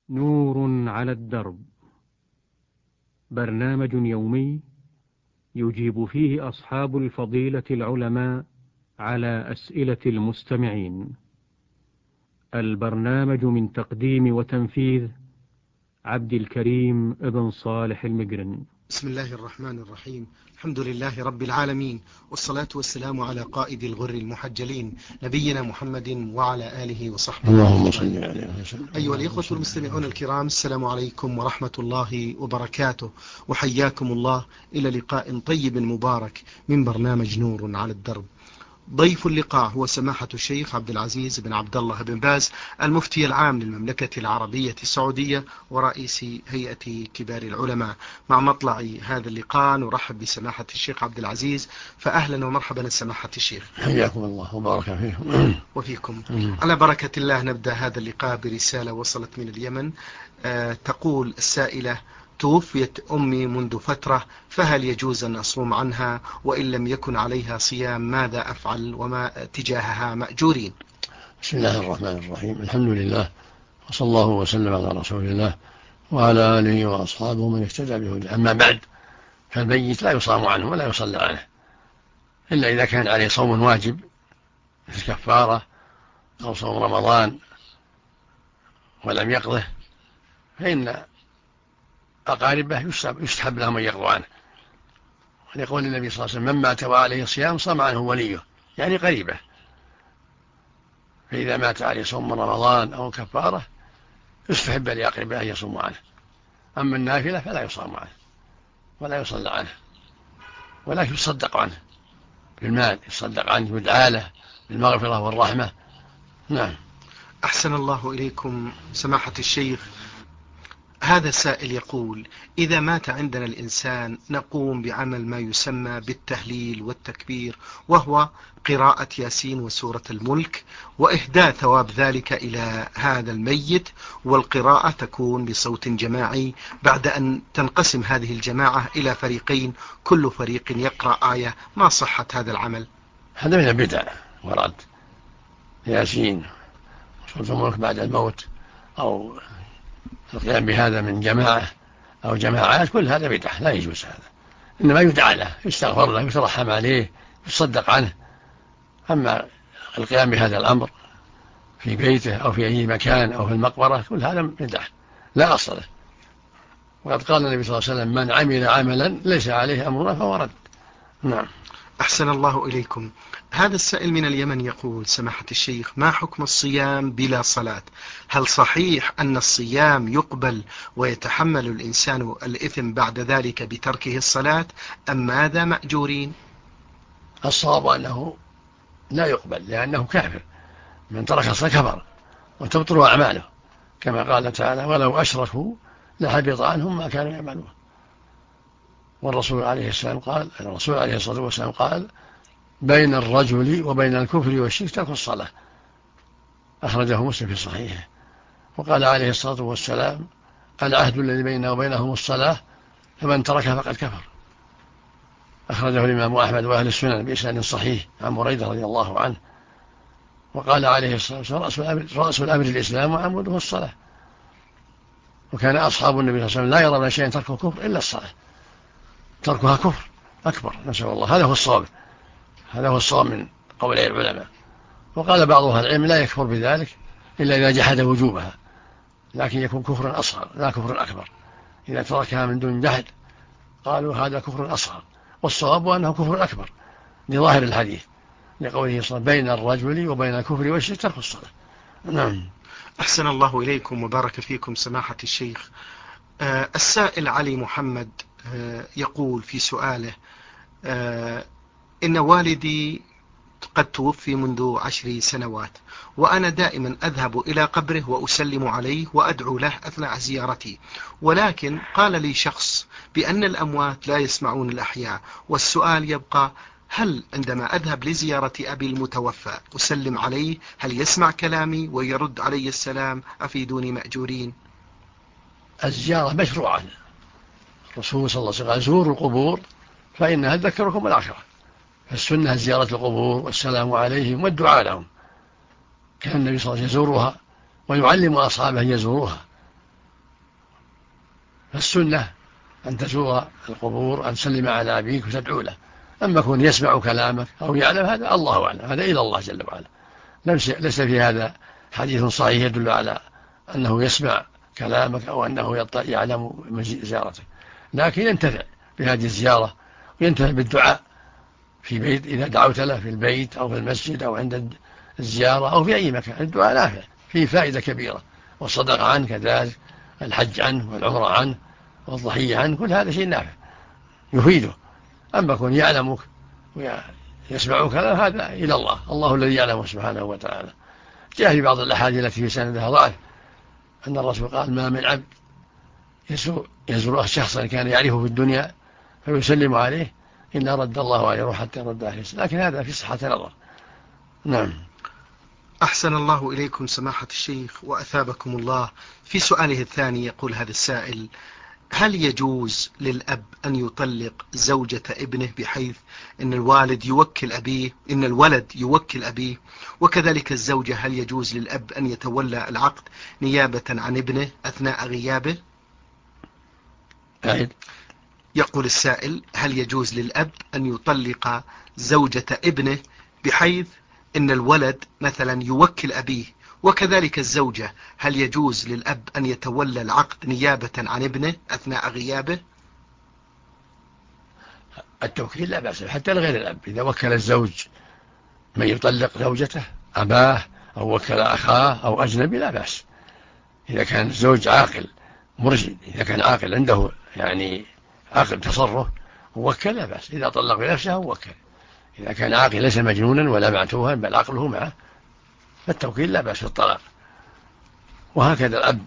نور على الدرب، برنامج يومي يجيب فيه أصحاب الفضيلة العلماء على أسئلة المستمعين. البرنامج من تقديم وتنفيذ عبد الكريم ابن صالح المقرن. بسم الله الرحمن الرحيم. الحمد لله رب العالمين، والصلاة والسلام على قائد الغر المحجلين نبينا محمد وعلى آله وصحبه. اللهم صل عليه وسلم. أيها الإخوة المستمعون الكرام، السلام عليكم ورحمة الله وبركاته، وحياكم الله إلى لقاء طيب مبارك من برنامج نور على الدرب. ضيف اللقاء هو سماحة الشيخ عبد العزيز بن عبد الله بن باز، المفتي العام للمملكة العربية السعودية ورئيس هيئة كبار العلماء. مع مطلع هذا اللقاء نرحب بسماحة الشيخ عبد العزيز، فأهلا ومرحبا سماحة الشيخ. حياكم الله وبارك فيكم. وفيكم. على بركة الله نبدأ هذا اللقاء برسالة وصلت من اليمن. تقول السائلة: توفيت أمي منذ فترة، فهل يجوز أن أصوم عنها؟ وإن لم يكن عليها صيام ماذا أفعل وما تجاهها مأجورين؟ بسم الله الرحمن الرحيم. الحمد لله، وصلى الله وسلم على رسول الله وعلى آله وأصحابه من اهتدى بهداه. أما بعد، فالميت لا يصام عنه ولا يصلى عنه إلا إذا كان عليه صوم واجب مثل كفارة أو صوم رمضان ولم يقضه، فإن أقاربه يستحب لهم أن يقضوا عنه، ولقول النبي صلى الله عليه وسلم: من مات وعليه صيام صام عنه وليه، يعني قريبه. فإذا مات عليه صوم رمضان أو كفارة يستحب لأقربائه أن يصوموا عنه. أما النافلة فلا يصام عنه ولا يصلى عنه، ولكن يصدق عنه بالمال، يصدق عنه يدعى له بالمغفرة والرحمة. نعم. أحسن الله إليكم سماحة الشيخ. هذا السائل يقول: إذا مات عندنا الإنسان نقوم بعمل ما يسمى بالتهليل والتكبير، وهو قراءة ياسين وسورة الملك، وإهداء ثواب ذلك إلى هذا الميت، والقراءة تكون بصوت جماعي بعد أن تنقسم هذه الجماعة إلى فريقين، كل فريق يقرأ آية. ما صحة هذا العمل؟ هذا من البدع، ورد ياسين وسورة الملك بعد الموت أو القيام بهذا من جماعة أو جماعات، كل هذا بدعة لا يجوز. هذا إنما يدعى له، يستغفر له، يترحم عليه، يصدق عنه. أما القيام بهذا الأمر في بيته أو في أي مكان أو في المقبرة، كل هذا بدعة لا أصل له. وقد قال النبي صلى الله عليه وسلم: من عمل عملا ليس عليه أمرنا فهو رد. نعم. أحسن الله إليكم. هذا السائل من اليمن يقول: سماحة الشيخ، ما حكم الصيام بلا صلاة؟ هل صحيح أن الصيام يقبل ويتحمل الإنسان الإثم بعد ذلك بتركه الصلاة، أم ماذا مأجورين؟ الصواب أنه لا يقبل، لأنه كافر. من ترك الصلاة كفر وتبطل أعماله، كما قال تعالى: ولو أشركوا لحبط عنهم ما كانوا يعملون. والرسول عليه الصلاة والسلام قال: بين الرجل وبين الكفر والشرك ترك الصلاة. أخرجه مسلم في صحيحه. وقال عليه الصلاة والسلام: العهد الذي بيننا وبينهم الصلاة، فمن تركها فقد كفر. أخرجه الإمام أحمد وأهل السنن بإسناد صحيح عن بريدة رضي الله عنه. وقال عليه الصلاة والسلام: رأس الأمر الإسلام وعموده الصلاة. وكان أصحاب النبي صلى الله عليه وسلم لا يرون شيئا تركه كفر إلا الصلاة، تركها كفر أكبر، نسأل الله. هذا هو الصواب من قول العلماء. وقال بعض أهل العلم: لا يكفر بذلك إلا إذا جحد وجوبها، لكن يكون كفرا أصغر لا كفر أكبر. إذا تركها من دون جحد قالوا هذا كفر أصغر، والصواب أنه كفر أكبر لظاهر الحديث، لقوله صلى الله عليه وسلم: بين الرجل وبين الكفر والشرك ترك الصلاة. نعم. أحسن الله إليكم وبارك فيكم سماحة الشيخ. السائل علي محمد يقول في سؤاله: إن والدي قد توفي منذ 10 سنوات، وأنا دائما أذهب إلى قبره وأسلم عليه وأدعو له أثناء زيارتي، ولكن قال لي شخص بأن الأموات لا يسمعون الأحياء، والسؤال يبقى: هل عندما أذهب لزيارة أبي المتوفى أسلم عليه، هل يسمع كلامي ويرد علي السلام؟ أفيدوني مأجورين. الزيارة مشروعة. الرسول صلى الله عليه وسلم: زوروا القبور فإنها تذكركم الآخرة. فالسنة زيارة القبور والسلام عليهم والدعاء لهم. كان النبي صلى الله عليه وسلم يزورها ويعلم أصحابه أن يزوروها، فالسنة أن تزور القبور، أن تسلم على أبيك وتدعو له. أما كون يسمع كلامك أو يعلم هذا الله أعلم، هذا إلى الله جل وعلا. ليس في هذا حديث صحيح يدل على أنه يسمع كلامك أو أنه يعلم من زيارته، لكن ينتفع بهذه الزيارة وينتفع بالدعاء في بيت إذا دعوت له في البيت أو في المسجد أو عند الزيارة أو في أي مكان. الدعاء نافع فيه فائدة كبيرة، والصدقة عنه كذلك، الحج عنه والعمرة عنه والضحية عنه، كل هذا شيء نافع يفيده. أما كون يعلمك ويسمع كلام هذا إلى الله، الله الذي يعلمه سبحانه وتعالى. جاء في بعض الأحاديث التي في سندها ضعف أن الرسول قال: ما من عبد يزور شخصا كان يعرفه في الدنيا فيسلم عليه إلا رد الله عليه روح حتى رد عليه، لكن هذا في صحة نظر. نعم. أحسن الله إليكم سماحة الشيخ وأثابكم الله. في سؤاله الثاني يقول هذا السائل: هل يجوز للأب أن يطلق زوجة ابنه بحيث إن الولد يوكل أبيه، وكذلك الزوجة هل يجوز للأب أن يتولى العقد نيابة عن ابنه أثناء غيابه؟ يقول السائل: هل يجوز للأب أن يطلق زوجة ابنه بحيث إن الولد مثلا يوكل أبيه، وكذلك الزوجة هل يجوز للأب أن يتولى العقد نيابة عن ابنه أثناء غيابه؟ التوكيل لا بأس حتى لغير الأب. إذا وكل الزوج من يطلق زوجته، أباه أو وكل أخاه أو أجنبي، لا بأس. إذا كان الزوج عاقل مرشد، إذا كان عاقل عنده يعني عقل تصرف ووكل، لا بأس. إذا طلق بنفسه ووكل. إذا كان عاقل ليس مجنونا ولا معتوها بل عقله معه فالتوكيل لا بأس في الطلاق. وهكذا الأب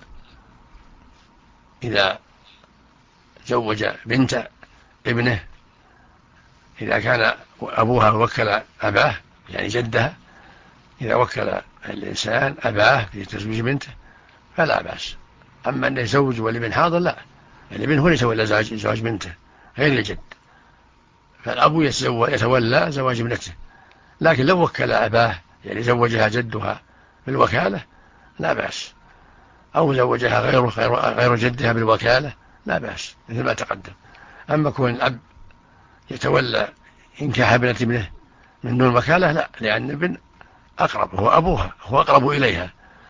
إذا زوج بنت ابنه، إذا كان أبوها وكل أباه يعني جدها، إذا وكل الإنسان أباه في تزويج بنته فلا بأس. أما أن يزوج والابن حاضر لا، الابن هو يتولى زواج بنته غير الجد، فالأب يتولى زواج ابنته. لكن لو وكل أباه يعني زوجها جدها بالوكالة لا بأس، أو زوجها غير جدها بالوكالة لا بأس مثل ما تقدم. أما كون الأب يتولى إنكاح ابنة ابنه من دون وكالة لا، لأن الابن أقرب، هو أبوها، هو أقرب إليها،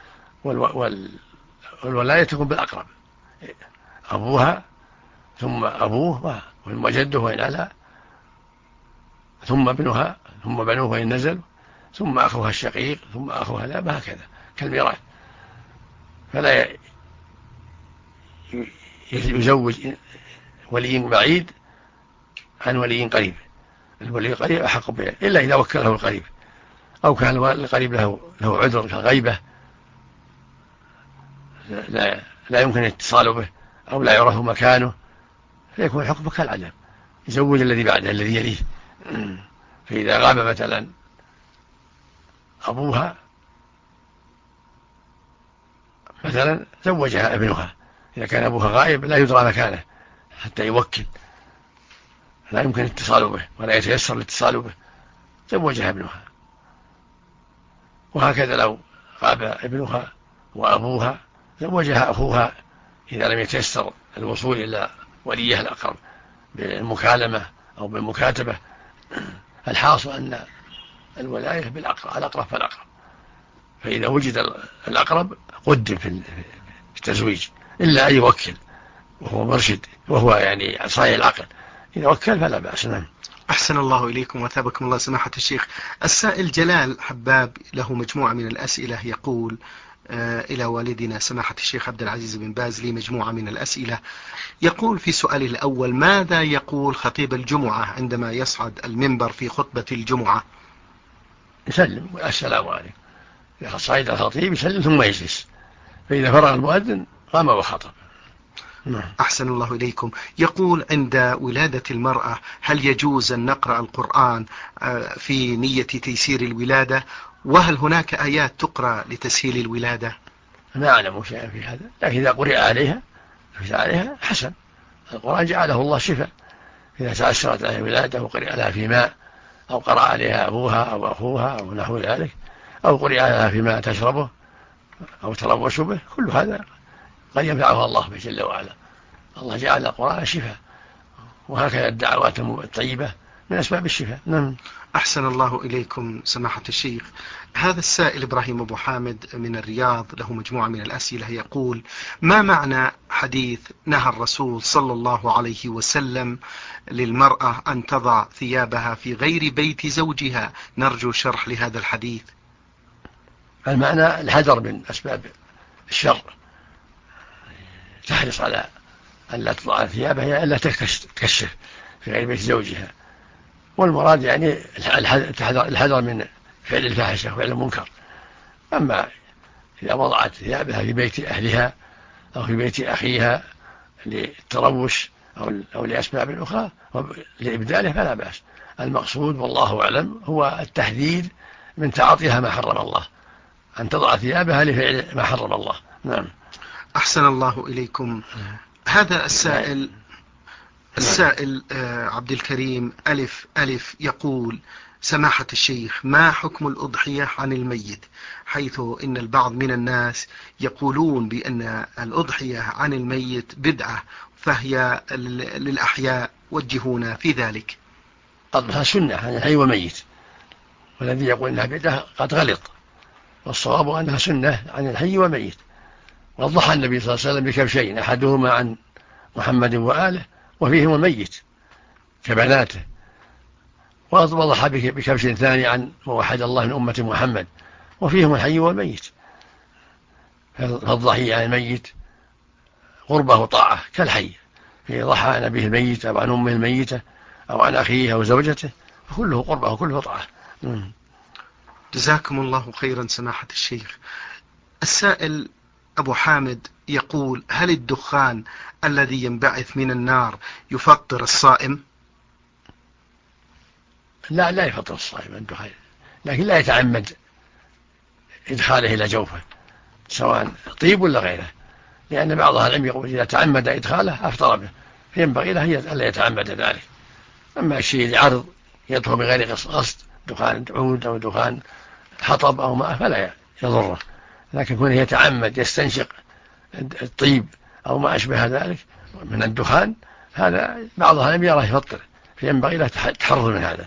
والولاية تكون بالأقرب، أبوها ثم أبوه ثم جده وإن علا، ثم ابنها ثم بنوه وإن نزل، ثم أخوها الشقيق، ثم أخوها الأب، هكذا كالميراث. فلا يزوج ولي بعيد عن ولي قريب، الولي القريب أحق به إلا إذا وكله القريب، أو كان القريب له عذر كالغيبة لا يمكن الاتصال به أو لا يعرف مكانه، فيكون حكمه كالعدم، يزوج الذي بعده الذي يليه. فإذا غاب مثلا أبوها مثلا زوجها ابنها، إذا كان أبوها غائب لا يدرى مكانه حتى يوكل، لا يمكن الاتصال به ولا يتيسر الاتصال به، زوجها ابنها. وهكذا لو غاب ابنها وأبوها زوجها أخوها إذا لم يتيسر الوصول إلى وليها الأقرب بالمكالمة أو بالمكاتبة. الحاصل أن الولاية الأقرب فالأقرب، فإذا وجد الأقرب قدم في التزويج، إلا أن يوكل وهو مرشد وهو يعني صحيح العقل، إذا وكل فلا بأس. نعم. أحسن الله إليكم وثابكم الله سماحة الشيخ. السائل جلال حباب له مجموعة من الأسئلة، يقول: إلى والدنا سماحة الشيخ عبد العزيز بن باز لي مجموعة من الأسئلة. يقول في سؤاله الأول: ماذا يقول خطيب الجمعة عندما يصعد المنبر في خطبة الجمعة؟ يسلم: السلام عليكم. إذا صعد الخطيب يسلم ثم يجلس، فإذا فرغ المؤذن قام وخطب. أحسن الله إليكم. يقول: عند ولادة المرأة هل يجوز أن نقرأ القرآن في نية تيسير الولادة؟ وهل هناك آيات تقرأ لتسهيل الولادة؟ ما أعلم شيئا في هذا، لكن إذا قرئ عليها حسن. القرآن جعله الله شفاء، إذا تأثرت عليها الولادة وقرئ لها في ماء، أو قرأ عليها أبوها أو أخوها أو نحو ذلك، أو قرئ لها في ماء تشربه أو تروش به، كل هذا قد ينفعها الله جل وعلا. الله جعل القرآن شفاء، وهكذا الدعوات الطيبة من أسباب الشفاء. نعم. أحسن الله إليكم سماحة الشيخ. هذا السائل إبراهيم أبو حامد من الرياض له مجموعة من الأسئلة، يقول: ما معنى حديث نهى الرسول صلى الله عليه وسلم للمرأة أن تضع ثيابها في غير بيت زوجها؟ نرجو شرح لهذا الحديث. المعنى الحذر من أسباب الشر، تحرص على أن لا تضع ثيابها إلا تكشف في غير بيت زوجها، والمراد يعني الحذر من فعل الفاحشة وفعل المنكر. أما إذا وضعت ثيابها في بيت أهلها أو في بيت أخيها للتروش أو لأسباب أخرى لإبداله فلا بأس. المقصود والله أعلم هو التحذير من تعاطيها ما حرم الله، أن تضع ثيابها لفعل ما حرم الله. نعم. أحسن الله إليكم. هذا السائل عبد الكريم ألف يقول: سماحة الشيخ، ما حكم الأضحية عن الميت؟ حيث إن البعض من الناس يقولون بأن الأضحية عن الميت بدعة، فهي للأحياء، وجهونا في ذلك. قضها سنة عن الحي والميت، والذي يقول أنها بدعة قد غلط، والصواب أنها سنة عن الحي والميت. وضحى النبي صلى الله عليه وسلم بكبشين، أحدهما عن محمد وآله وفيهم الميت كبناته، وضحى بكبش ثاني عن موحد الله من أمة محمد وفيهم الحي والميت. فالضحية عن الميت قربه وطاعة كالحي، ضحى عن أبيه الميت أو عن أمه الميتة أو عن أخيه أو زوجته، فكله قربه وكله طاعة. جزاكم الله خيرا سماحة الشيخ. السائل أبو حامد يقول: هل الدخان الذي ينبعث من النار يفطر الصائم؟ لا يفطر الصائم الدخان، لكن لا يتعمد إدخاله إلى جوفه سواء طيب ولا غيره، لأن بعض أهل العلم يقول إذا تعمد إدخاله أفطر به، فينبغي له ألا يتعمد ذلك. أما الشيء العرض يدخل بغير قصد، دخان عود أو دخان حطب أو ماء، فلا يضره، لكن كونه يتعمد يستنشق الطيب أو ما أشبه ذلك من الدخان، هذا بعض أهل العلم يراه يفطر، فينبغي له التحرز من هذا.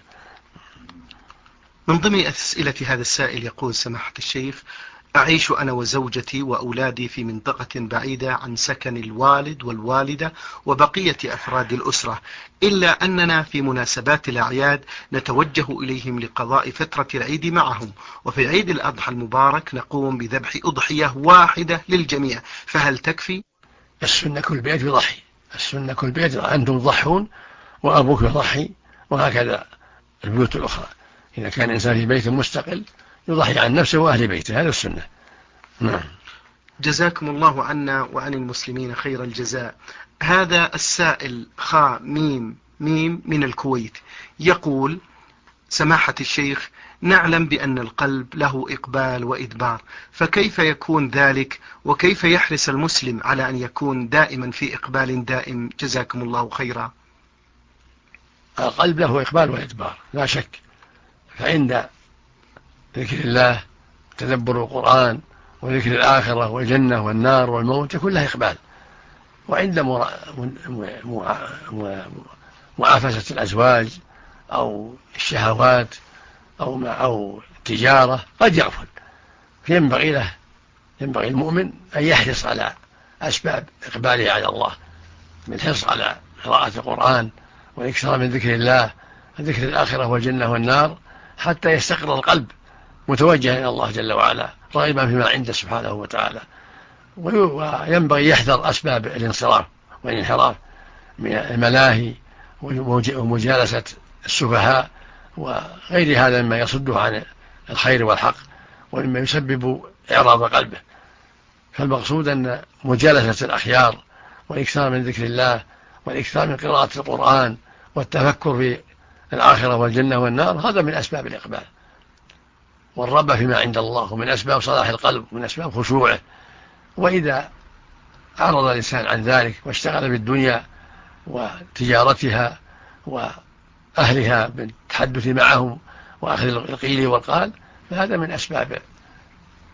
من ضمن أسئلة هذا السائل يقول: سماحة الشيخ، أعيش أنا وزوجتي وأولادي في منطقة بعيدة عن سكن الوالد والوالدة وبقية أفراد الأسرة، إلا أننا في مناسبات الأعياد نتوجه إليهم لقضاء فترة العيد معهم، وفي عيد الأضحى المبارك نقوم بذبح أضحية واحدة للجميع، فهل تكفي؟ السنة كل بيت يضحي، السنة كل بيت أنتم تضحون وأبوك يضحي، وهكذا البيوت الأخرى. إذا كان إنسان في بيت مستقل يضحي عن نفسه وأهل بيته، هذا السنة. نعم. جزاكم الله عنا وعن المسلمين خير الجزاء. هذا السائل خا ميم من الكويت يقول: سماحة الشيخ، نعلم بأن القلب له إقبال وإدبار، فكيف يكون ذلك؟ وكيف يحرص المسلم على أن يكون دائما في إقبال دائم؟ جزاكم الله خيرا. القلب له إقبال وإدبار لا شك، فعند ذكر الله تدبر القرآن وذكر الآخرة والجنة والنار والموت كلها إقبال، وعند معافسة الأزواج أو الشهوات أو تجارة قد يغفل، فينبغي المؤمن أن يحرص على أسباب إقباله على الله، بالحرص على قراءة القرآن والإكثار من ذكر الله ذكر الآخرة والجنة والنار، حتى يستقر القلب متوجها إلى الله جل وعلا راغبا فيما عنده سبحانه وتعالى. وينبغي يحذر أسباب الانصراف والانحراف من الملاهي ومجالسة السفهاء وغير هذا مما يصده عن الخير والحق ومما يسبب إعراض قلبه. فالمقصود أن مجالسة الأخيار والإكثار من ذكر الله والإكثار من قراءة القرآن والتفكر في الآخرة والجنة والنار هذا من أسباب الإقبال والرغبة فيما عند الله، ومن أسباب صلاح القلب ومن أسباب خشوعه. وإذا أعرض الإنسان عن ذلك واشتغل بالدنيا وتجارتها وأهلها بالتحدث معهم وأخذ القيل والقال، فهذا من أسباب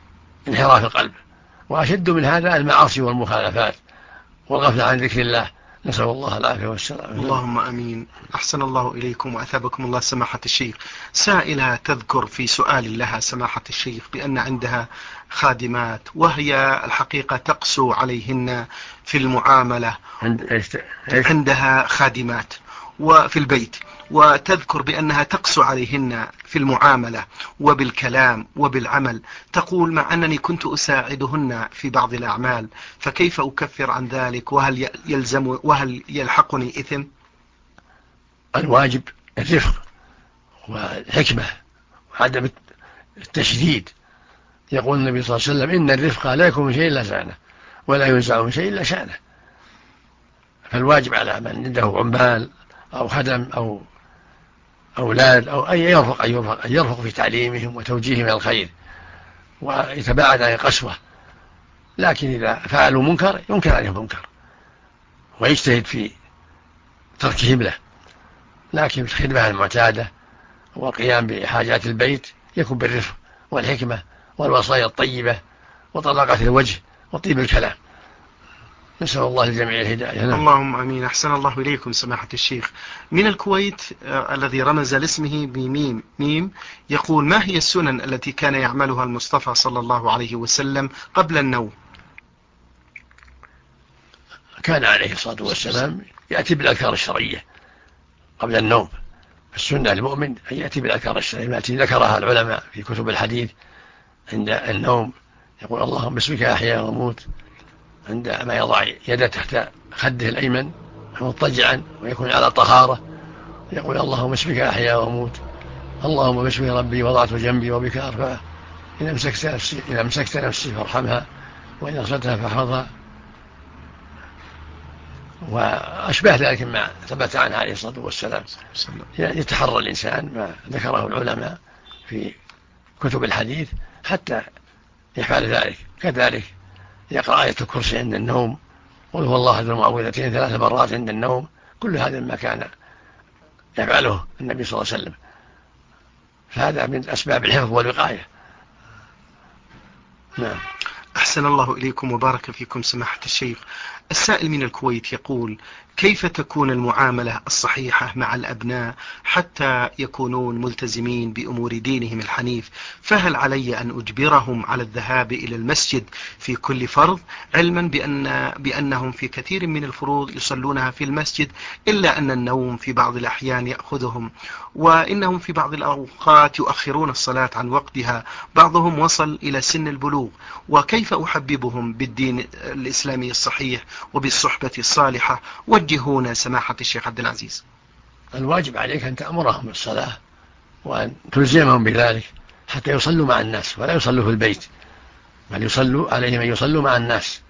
انحراف القلب. وأشد من هذا المعاصي والمخالفات والغفلة عن ذكر الله نسأل الله العافية والسلام. اللهم أمين. أحسن الله إليكم وأثابكم الله سماحة الشيخ. سائلة تذكر في سؤال لها سماحة الشيخ بأن عندها خادمات وهي الحقيقة تقسو عليهن في المعاملة. عندها خادمات وفي البيت، وتذكر بأنها تقسو عليهن في المعاملة وبالكلام وبالعمل. تقول: مع أنني كنت أساعدهن في بعض الأعمال، فكيف أكفر عن ذلك؟ وهل يلحقني إثم؟ الواجب الرفق والحكمة وعدم التشديد. يقول النبي صلى الله عليه وسلم: إن الرفق لا يكون من شيء إلا زانه، ولا ينزع من شيء إلا شانه. فالواجب على من عنده عمال أو خدم أو أولاد أو أن يرفق في تعليمهم وتوجيههم إلى الخير، ويتباعد عن القسوة. لكن إذا فعلوا منكر ينكر عليهم منكر، ويجتهد في تركهم له. لكن الخدمة المعتادة والقيام بحاجات البيت يكون بالرفق والحكمة والوصايا الطيبة وطلاقة الوجه وطيب الكلام. نسأل الله للجميع الهداية. اللهم أمين. أحسن الله إليكم سماحة الشيخ. من الكويت الذي رمز لاسمه بميم ميم يقول: ما هي السنن التي كان يعملها المصطفى صلى الله عليه وسلم قبل النوم؟ كان عليه الصلاة والسلام يأتي بالأذكار الشرعية قبل النوم. السنة للمؤمن أن يأتي بالأذكار الشرعية التي ذكرها العلماء في كتب الحديث عند النوم. يقول: اللهم باسمك أحيا وأموت، عندما يضع يده تحت خده الأيمن مضطجعا ويكون على طهارة يقول: اللهم باسمك أحيا وأموت، اللهم باسمك ربي وضعت جنبي وبك أرفعه، إن أمسكت نفسي فارحمها، وإن أرسلتها فاحفظها، وأشبه ذلك ما ثبت عنه عليه الصلاة والسلام. يتحرى الإنسان ما ذكره العلماء في كتب الحديث حتى يفعل ذلك. كذلك يقرأ آية الكرسي عند النوم، قل هو الله أحد المعوذتين 3 مرات عند النوم. كل هذا ما كان يفعله النبي صلى الله عليه وسلم، فهذا من أسباب الحفظ والوقاية. نعم. أحسن الله إليكم وبارك فيكم سماحة الشيخ. السائل من الكويت يقول: كيف تكون المعاملة الصحيحة مع الأبناء حتى يكونون ملتزمين بأمور دينهم الحنيف؟ فهل علي أن أجبرهم على الذهاب إلى المسجد في كل فرض، علما بأنهم في كثير من الفروض يصلونها في المسجد، إلا أن النوم في بعض الأحيان يأخذهم، وإنهم في بعض الأوقات يؤخرون الصلاة عن وقتها، بعضهم وصل إلى سن البلوغ، وكيف أحببهم بالدين الإسلامي الصحيح وبالصحبة الصالحة؟ وجهونا سماحة الشيخ عبد العزيز. الواجب عليك أن تأمرهم بالصلاة وأن تلزمهم بذلك حتى يصلوا مع الناس ولا يصلوا في البيت، بل يصلوا عليهم أن يصلوا مع الناس.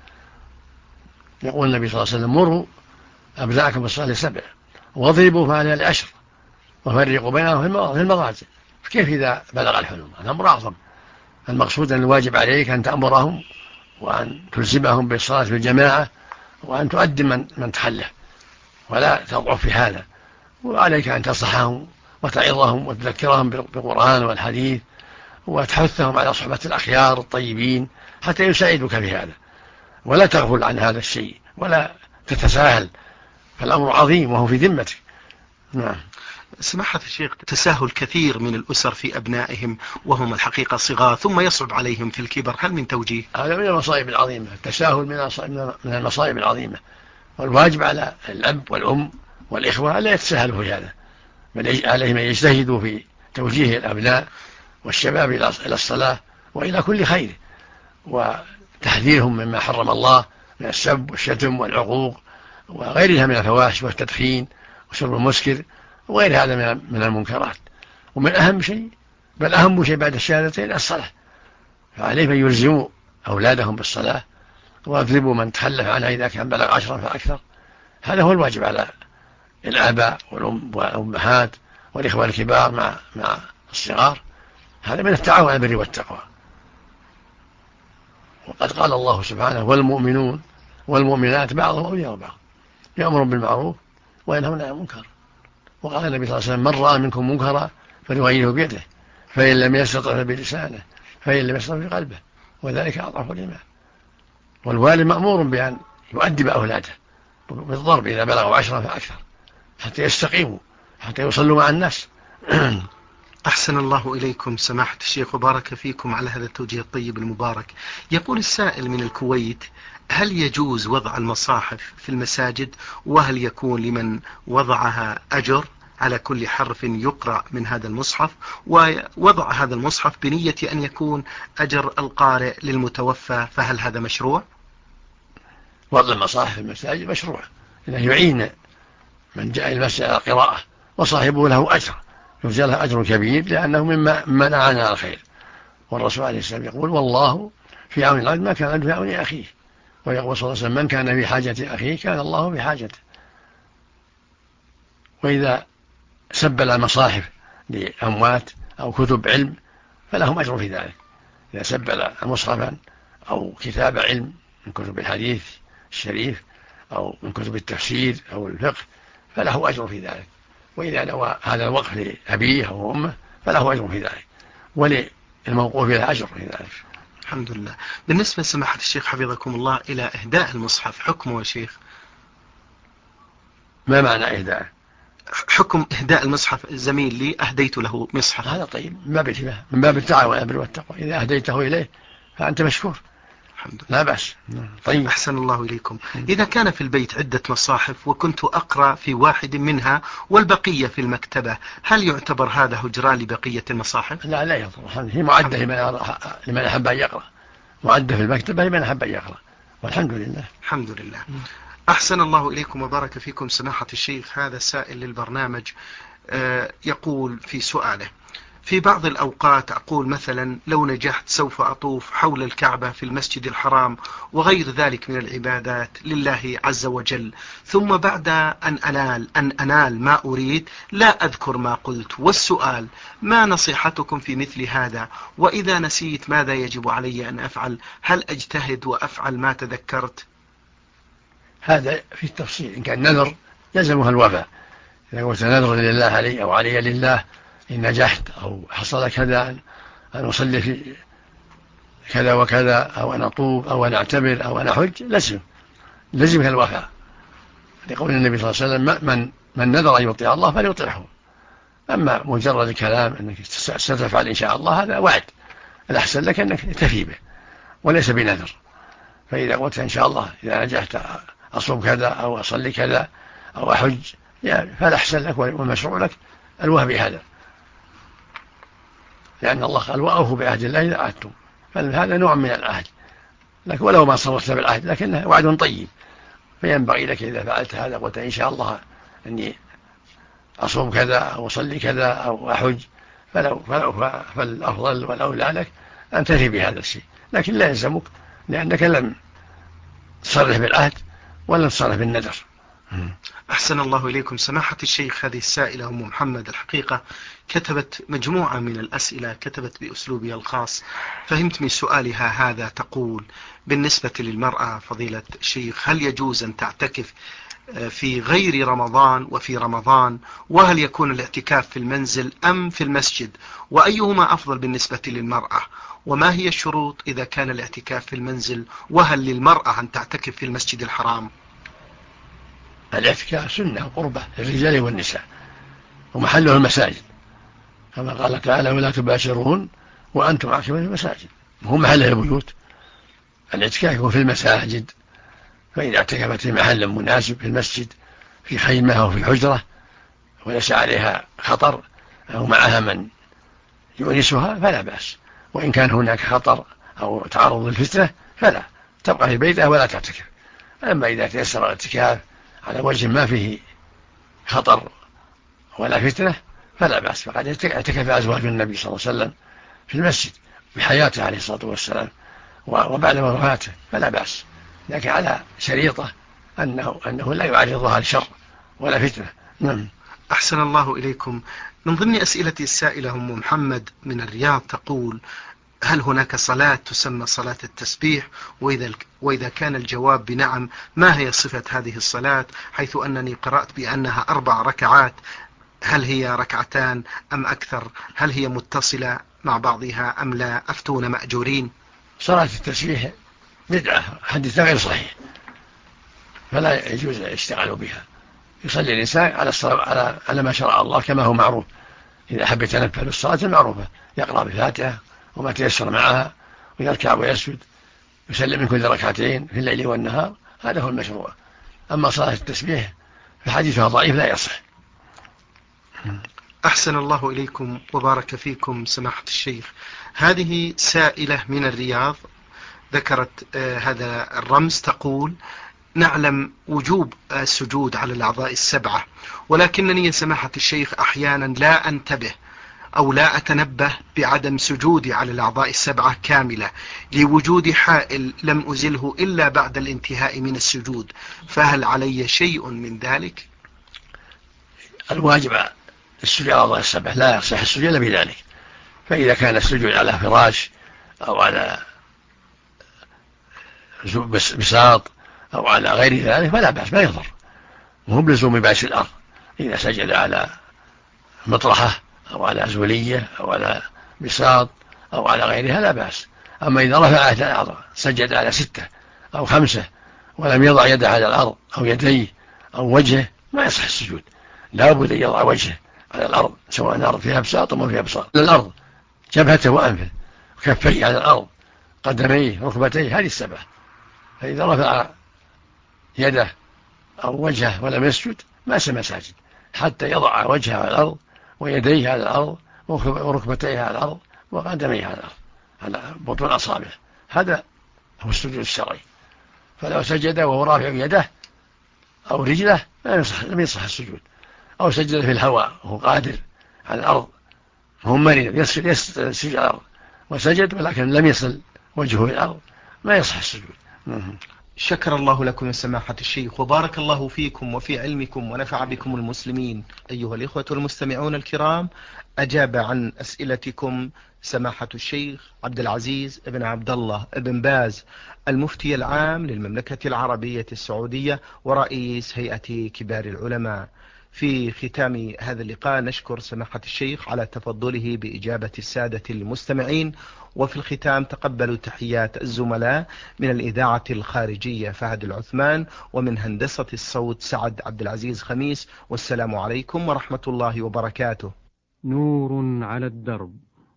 يقول النبي صلى الله عليه وسلم: مروا أبناءكم بالصلاة 7 واضربوا فعليها 10 وفرقوا بينهم في المضاجع. كيف إذا بلغ الحلم؟ هذا أمر أعظم. المقصود أن الواجب عليك أن تأمرهم وأن تلزمهم بالصلاة في الجماعة، وأن تؤدم من تخلف ولا تضعف في هذا. وعليك أن تصحهم وتعظهم وتذكرهم بالقرآن والحديث، وتحثهم على صحبة الأخيار الطيبين حتى يساعدوك في هذا، ولا تغفل عن هذا الشيء ولا تتساهل، فالأمر عظيم وهو في ذمتك. نعم. سماحة الشيخ، تساهل كثير من الأسر في أبنائهم وهم الحقيقة صغار ثم يصعب عليهم في الكبر، هل من توجيه؟ هذا من المصائب العظيمة. التساهل من المصائب العظيمة، والواجب على الأب والأم والإخوة لا يتساهلوا في هذا، بل عليهم أن يجتهدوا في توجيه الأبناء والشباب إلى الصلاة وإلى كل خير، وتحذيرهم مما حرم الله من السب والشتم والعقوق وغيرها من الفواحش والتدخين وشرب المسكر وغير هذا من المنكرات. ومن أهم شيء، بل أهم شيء بعد الشهادتين، الصلاة. فعليهم أن يلزموا أولادهم بالصلاة ويضربوا من تخلف عنها إذا كان بلغ 10 فأكثر. هذا هو الواجب على الآباء والأمهات والإخوة الكبار مع الصغار. هذا من التعاون على البر والتقوى. وقد قال الله سبحانه: والمؤمنون والمؤمنات بعضهم أولياء بعض يأمرون بالمعروف وينهون عن المنكر. وقال النبي صلى الله عليه وسلم: من رأى منكم منكرا فليغيره بيده، فإن لم يستطع فبلسانه، فإن لم يستطع بقلبه، وذلك أضعف الإيمان. والوالد مأمور بأن يؤدب أولاده بالضرب إذا بلغوا 10 فأكثر حتى يستقيموا حتى يصلوا مع الناس. أحسن الله إليكم سماحة الشيخ وبارك فيكم على هذا التوجيه الطيب المبارك. يقول السائل من الكويت: هل يجوز وضع المصاحف في المساجد؟ وهل يكون لمن وضعها أجر على كل حرف يقرأ من هذا المصحف؟ ووضع هذا المصحف بنية أن يكون أجر القارئ للمتوفى، فهل هذا مشروع؟ وضع المصاحف في المساجد مشروع، إنه يعين من جاء المسجد على القراءة، وصاحبه له أجر، يرجى له أجر كبير، لأنه مما أعان على الخير. والرسول عليه السلام يقول: والله في عون العبد ما كان العبد في عون أخيه. ويقول صلى الله عليه وسلم: من كان في حاجة أخيه كان الله في حاجته. وإذا سبل المصاحف لأموات أو كتب علم فلهم أجر في ذلك. إذا سبل مصحفا أو كتاب علم من كتب الحديث الشريف أو من كتب التفسير أو الفقه فله أجر في ذلك. وإذا نوى هذا الوقف لأبيه أو أمه فله أجر في ذلك، وللموقوف له أجر في ذلك. الحمد لله. بالنسبة لسماحة الشيخ حفظكم الله إلى إهداء المصحف، حكمه يا شيخ؟ ما معنى إهداء؟ حكم إهداء المصحف، الزميل لي أهديت له مصحف. هذا طيب، من باب التعاون على البر والتقوى. إذا أهديته إليه فأنت مشكور، الحمد لله، لا بأس. طيب. أحسن الله إليكم. إذا كان في البيت عدة مصاحف وكنت أقرأ في واحد منها والبقية في المكتبة، هل يعتبر هذا هجران لبقية المصاحف؟ لا لا يضر، هي معدة لمن أحب أن يقرأ، معدة في المكتبة لمن أحب أن يقرأ، والحمد لله. الحمد لله. أحسن الله إليكم وبارك فيكم سماحة الشيخ. هذا سائل للبرنامج يقول في سؤاله: في بعض الأوقات أقول مثلا لو نجحت سوف أطوف حول الكعبة في المسجد الحرام وغير ذلك من العبادات لله عز وجل، ثم بعد أن أنال ما أريد لا أذكر ما قلت. والسؤال: ما نصيحتكم في مثل هذا؟ وإذا نسيت ماذا يجب علي أن أفعل؟ هل أجتهد وأفعل ما تذكرت؟ هذا في التفصيل. إن كان نذر يلزمها الوفاء. إذا قلت نذر لله علي أو علي لله إن نجحت أو حصل كذا أن أصلي في كذا وكذا أو أن أطوف أو أن أعتمر أو أن أحج، لزمك الوفاء، لقول النبي صلى الله عليه وسلم: من نذر أن يطيع الله فليطيعه. أما مجرد الكلام أنك ستفعل إن شاء الله هذا وعد، الأحسن لك أنك تفي به وليس بنذر. فإذا قلت إن شاء الله إذا نجحت أصوم كذا أو أصلي كذا أو أحج فالأحسن لك والمشروع لك الوفاء بهذا، لأن الله قال: وأوفوا بعهد الله إذا عهدتم. فهذا نوع من العهد، لكن ولو ما صرفت بالعهد لكنه وعد طيب. فينبغي لك إذا فعلت هذا قلت إن شاء الله أني أصوم كذا أو أصلي كذا أو أحج، فالأفضل والأولى لك أن تفي بهذا الشيء، لكن لا يلزمك لأنك لم تصرح بالعهد ولا تصرح بالنذر. أحسن الله إليكم سماحة الشيخ. هذه السائلة أم محمد الحقيقة كتبت مجموعة من الأسئلة، كتبت بأسلوبها الخاص، فهمت من سؤالها هذا. تقول: بالنسبة للمرأة فضيلة الشيخ، هل يجوز أن تعتكف في غير رمضان وفي رمضان؟ وهل يكون الاعتكاف في المنزل أم في المسجد؟ وأيهما أفضل بالنسبة للمرأة؟ وما هي الشروط إذا كان الاعتكاف في المنزل؟ وهل للمرأة أن تعتكف في المسجد الحرام؟ الاعتكاف سنة قربة للرجال والنساء، ومحله المساجد، كما قال تعالى: ولا تباشرون وأنتم عاكفون في المساجد. وهو محله البيوت. الاعتكاف يكون في المساجد، فإذا اعتكفت في محل مناسب في المسجد في خيمة أو في حجرة وليس عليها خطر أو معها من يؤنسها فلا بأس. وإن كان هناك خطر أو تعرض للفتنة فلا، تبقى في بيتها ولا تعتكف. أما إذا تيسر الاعتكاف على وجه ما فيه خطر ولا فتنة فلا بأس. فقد اعتكف أزواج النبي صلى الله عليه وسلم في المسجد بحياته عليه الصلاة والسلام وبعد وفاته فلا بأس، لكن على شريطة أنه لا يعرضها لشر ولا فتنة. نعم. أحسن الله إليكم. من ضمن أسئلة السائلة أم محمد من الرياض تقول: هل هناك صلاة تسمى صلاة التسبيح؟ وإذا كان الجواب بنعم، ما هي صفة هذه الصلاة؟ حيث أنني قرأت بأنها 4 ركعات، هل هي ركعتان أم أكثر؟ هل هي متصلة مع بعضها أم لا؟ أفتون مأجورين. صلاة التسبيح بدعة، حديث غير صحيح، فلا يجوز الاشتغال بها. يصلي الإنسان على ما شرع الله كما هو معروف. إذا حب يتنفل الصلاة المعروفة يقرأ بالفاتحة وما تيسر معها، ويركع ويسجد، يسلم من كل ركعتين في الليل والنهار، هذا هو المشروع. أما صلاة التسبيح فحديثها ضعيف لا يصح. أحسن الله إليكم وبارك فيكم سماحة الشيخ. هذه سائلة من الرياض ذكرت هذا الرمز، تقول: نعلم وجوب السجود على الأعضاء السبعة، ولكنني يا سماحة الشيخ أحيانا لا أنتبه أو لا أتنبه بعدم سجودي على الأعضاء السبعة كاملة لوجود حائل لم أزله إلا بعد الانتهاء من السجود، فهل علي شيء من ذلك؟ الواجب السجود على الأعضاء السبعة، لا يصح السجود إلا بذلك. فإذا كان السجود على فراش أو على بساط أو على غير ذلك فلا بأس، ما يضر، وهم بلزوم باس الأرض. إذا سجد على مطرحة أو على زولية أو على بساط أو على غيرها لا بأس. أما إذا رفع الأعضاء سجد على 6 أو 5 ولم يضع يده على الأرض أو يديه أو وجهه ما يصح السجود. لا بد أن يضع وجهه على الأرض، سواء الأرض فيها بساط أو ما فيها بساط، على الأرض جبهته وأنفه، كفيه على الأرض، قدميه، ركبتيه، هذه السبعة. فإذا رفع يده أو وجهه ولم يسجد ما سمى ساجد، حتى يضع وجهه على الأرض ويديه على الأرض وركبتيه على الأرض وقدميه على الأرض على بطون أصابعه. هذا هو السجود الشرعي. فلو سجد وهو رافع يده أو رجله لم يصح السجود، أو سجد في الهواء وهو قادر على الأرض هم مريض يسجد على الأرض وسجد ولكن لم يصل وجهه إلى الأرض ما يصح السجود. شكر الله لكم يا سماحة الشيخ وبارك الله فيكم وفي علمكم ونفع بكم المسلمين. أيها الإخوة المستمعون الكرام، أجاب عن أسئلتكم سماحة الشيخ عبد العزيز بن عبد الله بن باز، المفتي العام للمملكة العربية السعودية ورئيس هيئة كبار العلماء. في ختام هذا اللقاء نشكر سماحة الشيخ على تفضله بإجابة السادة المستمعين، وفي الختام تقبلوا تحيات الزملاء من الإذاعة الخارجية فهد العثمان، ومن هندسة الصوت سعد عبد العزيز خميس، والسلام عليكم ورحمة الله وبركاته. نور على الدرب،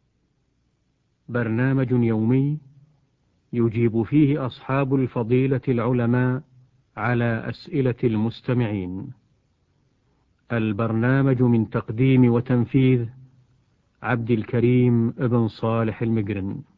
برنامج يومي يجيب فيه أصحاب الفضيلة العلماء على أسئلة المستمعين. البرنامج من تقديم وتنفيذ عبد الكريم ابن صالح المقرن.